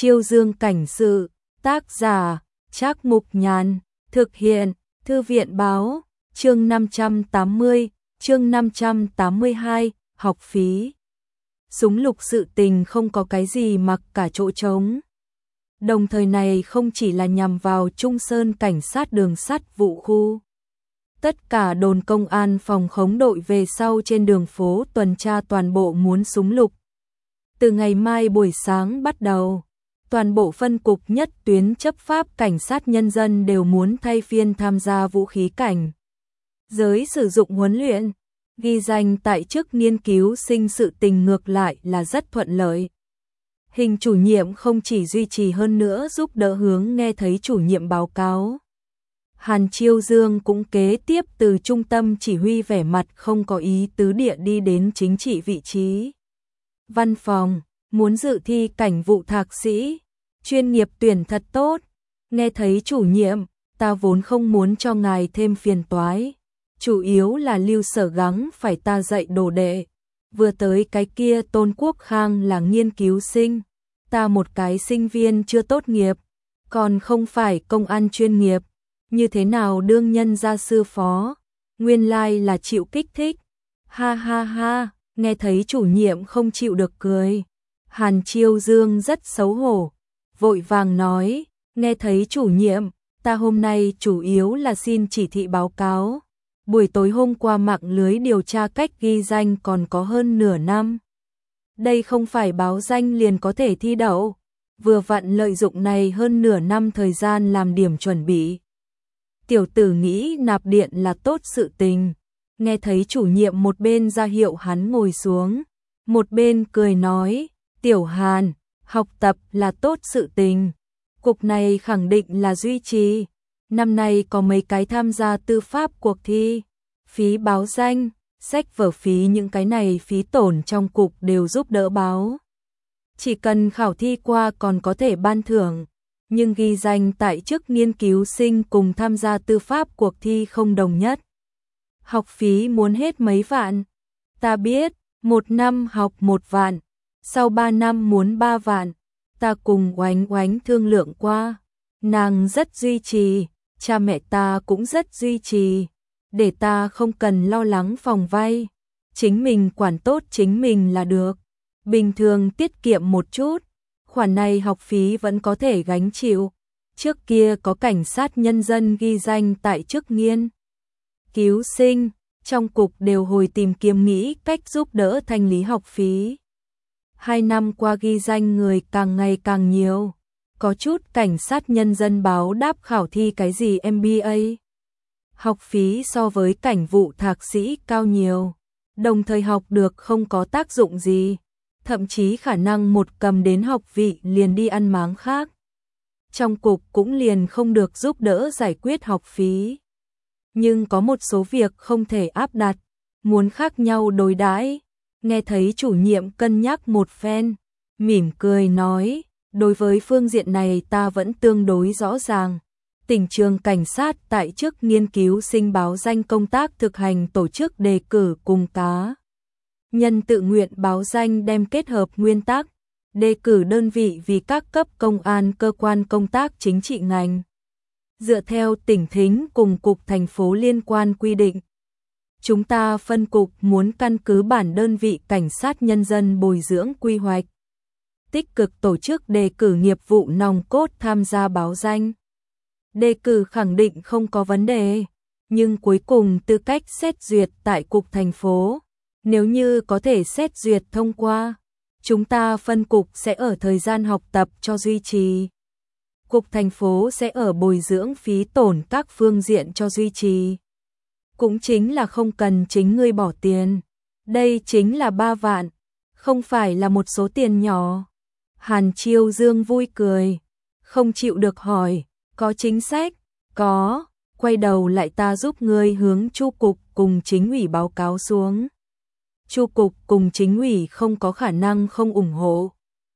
Chiêu Dương cảnh sự, tác giả, Trác Mục Nhàn, thực hiện, Thư viện báo, chương 580, chương 582, học phí. Súng lục sự tình không có cái gì mặc cả chỗ trống. Đồng thời này không chỉ là nhằm vào Trung Sơn cảnh sát đường sắt vụ khu. Tất cả đồn công an phòng khống đội về sau trên đường phố tuần tra toàn bộ muốn súng lục. Từ ngày mai buổi sáng bắt đầu, toàn bộ phân cục nhất tuyến chấp pháp cảnh sát nhân dân đều muốn thay phiên tham gia vũ khí cảnh giới sử dụng huấn luyện. Ghi danh tại chức nghiên cứu sinh sự tình ngược lại là rất thuận lợi. Hình chủ nhiệm không chỉ duy trì hơn nữa giúp đỡ hướng nghe thấy chủ nhiệm báo cáo. Hàn Chiêu Dương cũng kế tiếp từ trung tâm chỉ huy vẻ mặt không có ý tứ địa đi đến chính trị vị trí. Văn phòng, muốn dự thi cảnh vụ thạc sĩ, chuyên nghiệp tuyển thật tốt. Nghe thấy chủ nhiệm, ta vốn không muốn cho ngài thêm phiền toái. Chủ yếu là Lưu Sở gắng phải ta dạy đồ đệ. Vừa tới cái kia Tôn Quốc Khang là nghiên cứu sinh. Ta một cái sinh viên chưa tốt nghiệp, còn không phải công an chuyên nghiệp. Như thế nào đương nhân gia sư phó, nguyên lai là chịu kích thích. Ha ha ha, nghe thấy chủ nhiệm không chịu được cười. Hàn Chiêu Dương rất xấu hổ, vội vàng nói, nghe thấy chủ nhiệm, ta hôm nay chủ yếu là xin chỉ thị báo cáo. Buổi tối hôm qua mạng lưới điều tra cách ghi danh còn có hơn nửa năm. Đây không phải báo danh liền có thể thi đậu, vừa vặn lợi dụng này hơn nửa năm thời gian làm điểm chuẩn bị. Tiểu tử nghĩ nạp điện là tốt sự tình. Nghe thấy chủ nhiệm một bên ra hiệu hắn ngồi xuống, một bên cười nói, Tiểu Hàn, học tập là tốt sự tình. Cục này khẳng định là duy trì. Năm nay có mấy cái tham gia tư pháp cuộc thi, phí báo danh, sách vở phí những cái này phí tổn trong cục đều giúp đỡ báo. Chỉ cần khảo thi qua còn có thể ban thưởng, nhưng ghi danh tại chức nghiên cứu sinh cùng tham gia tư pháp cuộc thi không đồng nhất. Học phí muốn hết mấy vạn. Ta biết, 1 năm học 1 vạn, sau 3 năm muốn 3 vạn. Ta cùng Oánh Oánh thương lượng qua, nàng rất duy trì, cha mẹ ta cũng rất duy trì, để ta không cần lo lắng phòng vay, chính mình quản tốt chính mình là được. Bình thường tiết kiệm một chút, khoản này học phí vẫn có thể gánh chịu. Trước kia có cảnh sát nhân dân ghi danh tại chức nghiên cứu sinh, trong cục đều hồi tìm kiếm nghĩ cách giúp đỡ thanh lý học phí. 2 năm qua ghi danh người càng ngày càng nhiều, có chút cảnh sát nhân dân báo đáp khảo thi cái gì MBA. Học phí so với cảnh vụ thạc sĩ cao nhiều, đồng thời học được không có tác dụng gì, thậm chí khả năng một cầm đến học vị liền đi ăn máng khác. Trong cục cũng liền không được giúp đỡ giải quyết học phí. Nhưng có một số việc không thể áp đặt, muốn khác nhau đối đãi. Nghe thấy chủ nhiệm cân nhắc một phen, mỉm cười nói, đối với phương diện này ta vẫn tương đối rõ ràng. Tỉnh trường cảnh sát tại chức nghiên cứu sinh báo danh công tác thực hành tổ chức đề cử cùng cá nhân tự nguyện báo danh đem kết hợp nguyên tắc, đề cử đơn vị vì các cấp công an cơ quan công tác chính trị ngành. Dựa theo tỉnh thính cùng cục thành phố liên quan quy định. Chúng ta phân cục muốn căn cứ bản đơn vị cảnh sát nhân dân bồi dưỡng quy hoạch. Tích cực tổ chức đề cử nghiệp vụ nòng cốt tham gia báo danh. Đề cử khẳng định không có vấn đề, nhưng cuối cùng tư cách xét duyệt tại cục thành phố. Nếu như có thể xét duyệt thông qua, chúng ta phân cục sẽ ở thời gian học tập cho duy trì. Cục thành phố sẽ ở bồi dưỡng phí tổn các phương diện cho duy trì. Cũng chính là không cần chính ngươi bỏ tiền. Đây chính là 3 vạn, không phải là một số tiền nhỏ. Hàn Chiêu Dương vui cười, không chịu được hỏi, có chính sách? Có, quay đầu lại ta giúp ngươi hướng Chu cục cùng chính ủy báo cáo xuống. Chu cục cùng chính ủy không có khả năng không ủng hộ.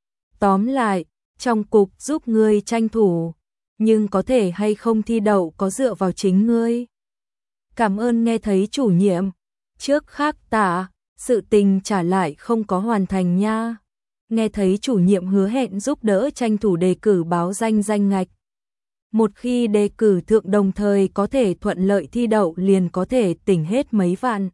Tóm lại, trong cục giúp ngươi tranh thủ, nhưng có thể hay không thi đậu có dựa vào chính ngươi. Cảm ơn nghe thấy chủ nhiệm, trước khác tạ, sự tình trả lại không có hoàn thành nha. Nghe thấy chủ nhiệm hứa hẹn giúp đỡ tranh thủ đề cử báo danh danh ngạch. Một khi đề cử thượng đồng thời có thể thuận lợi thi đậu liền có thể tỉnh hết mấy vạn.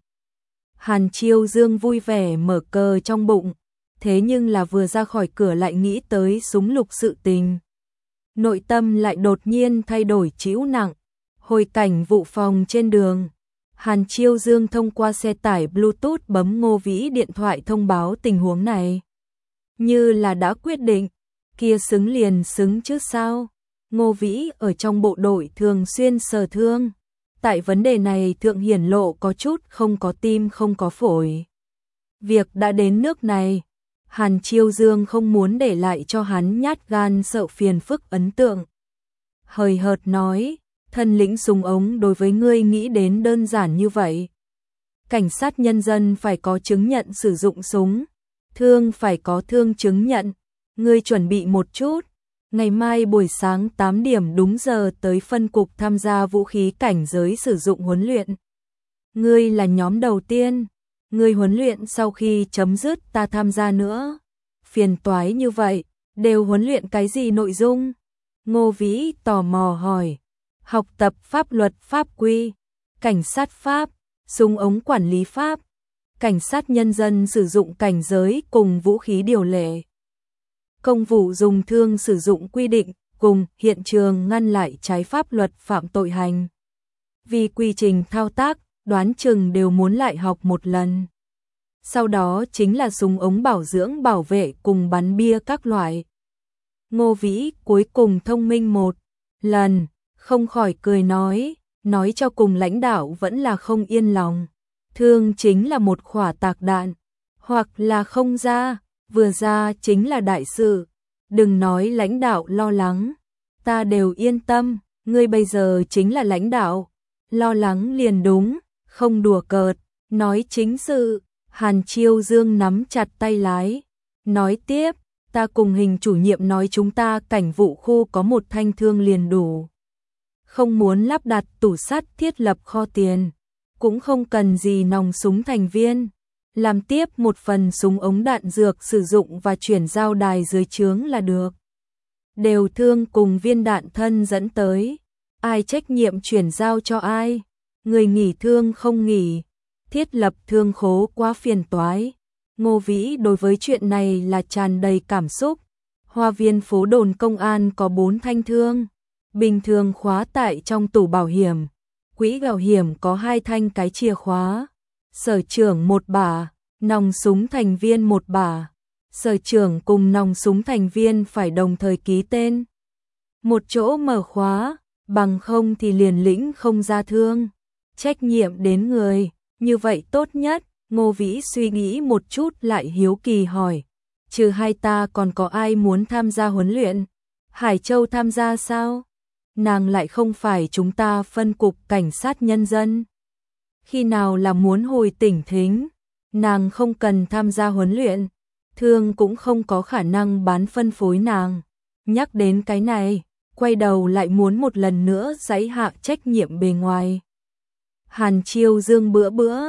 Hàn Chiêu Dương vui vẻ mở cờ trong bụng, thế nhưng là vừa ra khỏi cửa lại nghĩ tới súng lục sự tình. Nội tâm lại đột nhiên thay đổi trĩu nặng. Hồi cảnh vụ phòng trên đường, Hàn Chiêu Dương thông qua xe tải Bluetooth bấm Ngô Vĩ điện thoại thông báo tình huống này. Như là đã quyết định, kia xứng liền xứng chứ sao. Ngô Vĩ ở trong bộ đội thường xuyên sờ thương. Tại vấn đề này thượng hiển lộ có chút không có tim không có phổi. Việc đã đến nước này, Hàn Chiêu Dương không muốn để lại cho hắn nhát gan sợ phiền phức ấn tượng. Hời hợt nói, thân lĩnh súng ống đối với ngươi nghĩ đến đơn giản như vậy. Cảnh sát nhân dân phải có chứng nhận sử dụng súng, thương phải có thương chứng nhận, ngươi chuẩn bị một chút. Ngày mai buổi sáng 8 điểm đúng giờ tới phân cục tham gia vũ khí cảnh giới sử dụng huấn luyện. Ngươi là nhóm đầu tiên, ngươi huấn luyện sau khi chấm dứt ta tham gia nữa. Phiền toái như vậy, đều huấn luyện cái gì nội dung? Ngô Vĩ tò mò hỏi. Học tập pháp luật pháp quy, cảnh sát pháp, súng ống quản lý pháp, cảnh sát nhân dân sử dụng cảnh giới cùng vũ khí điều lệ. Công vụ dùng thương sử dụng quy định cùng hiện trường ngăn lại trái pháp luật phạm tội hành. Vì quy trình thao tác, đoán chừng đều muốn lại học một lần. Sau đó chính là súng ống bảo dưỡng bảo vệ cùng bắn bia các loại. Ngô Vĩ cuối cùng thông minh một lần, không khỏi cười nói cho cùng lãnh đạo vẫn là không yên lòng. Thương chính là một khỏa tạc đạn, hoặc là không ra, vừa ra chính là đại sự. Đừng nói lãnh đạo lo lắng, ta đều yên tâm, ngươi bây giờ chính là lãnh đạo. Lo lắng liền đúng, không đùa cợt, nói chính sự. Hàn Chiêu Dương nắm chặt tay lái, nói tiếp, ta cùng hình chủ nhiệm nói chúng ta cảnh vụ khu có một thanh thương liền đủ. Không muốn lắp đặt tủ sắt thiết lập kho tiền, cũng không cần gì nòng súng thành viên. Làm tiếp một phần súng ống đạn dược sử dụng và chuyển giao đài dưới trướng là được. Đều thương cùng viên đạn thân dẫn tới, ai trách nhiệm chuyển giao cho ai, người nghỉ thương không nghỉ, thiết lập thương khố quá phiền toái. Ngô Vĩ đối với chuyện này là tràn đầy cảm xúc. Hoa viên phố đồn công an có 4 thanh thương, bình thường khóa tại trong tủ bảo hiểm. Quỹ bảo hiểm có 2 thanh cái chìa khóa. Sở trưởng 1 bả, nòng súng thành viên 1 bả. Sở trưởng cùng nòng súng thành viên phải đồng thời ký tên. Một chỗ mở khóa, bằng không thì liền lĩnh không ra thương. Trách nhiệm đến người, như vậy tốt nhất. Ngô Vĩ suy nghĩ một chút lại hiếu kỳ hỏi, trừ hai ta còn có ai muốn tham gia huấn luyện? Hải Châu tham gia sao? Nàng lại không phải chúng ta phân cục cảnh sát nhân dân. Khi nào là muốn hồi tỉnh thính, nàng không cần tham gia huấn luyện, thương cũng không có khả năng bán phân phối nàng. Nhắc đến cái này, quay đầu lại muốn một lần nữa giãy hạ trách nhiệm bề ngoài. Hàn Chiêu Dương bữa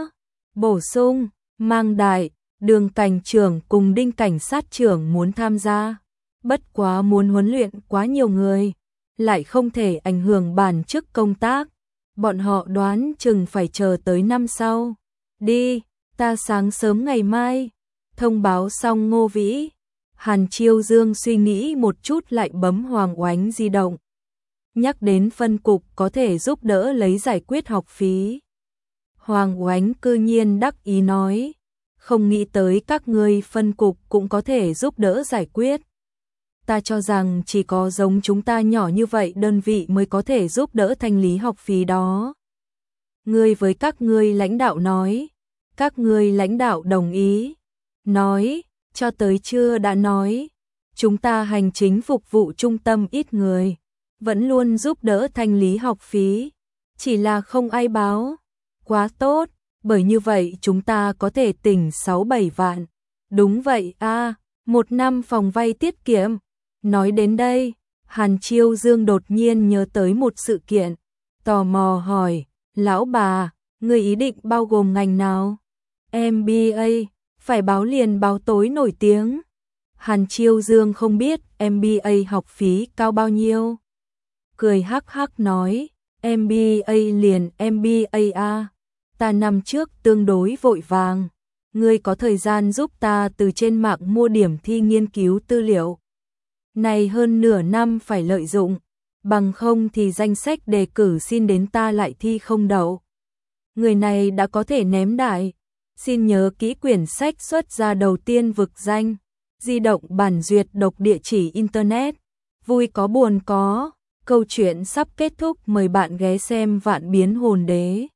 bổ sung, Mang Đại, Đường cảnh trưởng cùng Đinh cảnh sát trưởng muốn tham gia. Bất quá muốn huấn luyện quá nhiều người, lại không thể ảnh hưởng bản chức công tác. Bọn họ đoán chừng phải chờ tới năm sau. Đi, ta sáng sớm ngày mai. Thông báo xong Ngô Vĩ, Hàn Chiêu Dương suy nghĩ một chút lại bấm Hoàng Oánh di động. Nhắc đến phân cục có thể giúp đỡ lấy giải quyết học phí. Hoàng Oánh cư nhiên đắc ý nói, không nghĩ tới các ngươi phân cục cũng có thể giúp đỡ giải quyết. Ta cho rằng chỉ có giống chúng ta nhỏ như vậy đơn vị mới có thể giúp đỡ thanh lý học phí đó. Ngươi với các ngươi lãnh đạo nói, các ngươi lãnh đạo đồng ý. Nói, cho tới chưa đã nói, chúng ta hành chính phục vụ trung tâm ít người, vẫn luôn giúp đỡ thanh lý học phí, chỉ là không ai báo. Quá tốt, bởi như vậy chúng ta có thể tỉnh 6-7 vạn. Đúng vậy a, 1 năm phòng vay tiết kiệm. Nói đến đây, Hàn Chiêu Dương đột nhiên nhớ tới một sự kiện, tò mò hỏi, lão bà, người ý định bao gồm ngành nào? MBA, phải báo liền báo tối nổi tiếng. Hàn Chiêu Dương không biết MBA học phí cao bao nhiêu. Cười hắc hắc nói, MBA liền MBA a. Ta năm trước tương đối vội vàng. Ngươi có thời gian giúp ta từ trên mạng mua điểm thi nghiên cứu tư liệu. Này hơn nửa năm phải lợi dụng, bằng không thì danh sách đề cử xin đến ta lại thi không đậu. Người này đã có thể ném đại. Xin nhớ kỹ quyển sách xuất ra đầu tiên vực danh. Di động bản duyệt độc địa chỉ internet. Vui có buồn có. Câu chuyện sắp kết thúc, mời bạn ghé xem Vạn Biến Hồn Đế.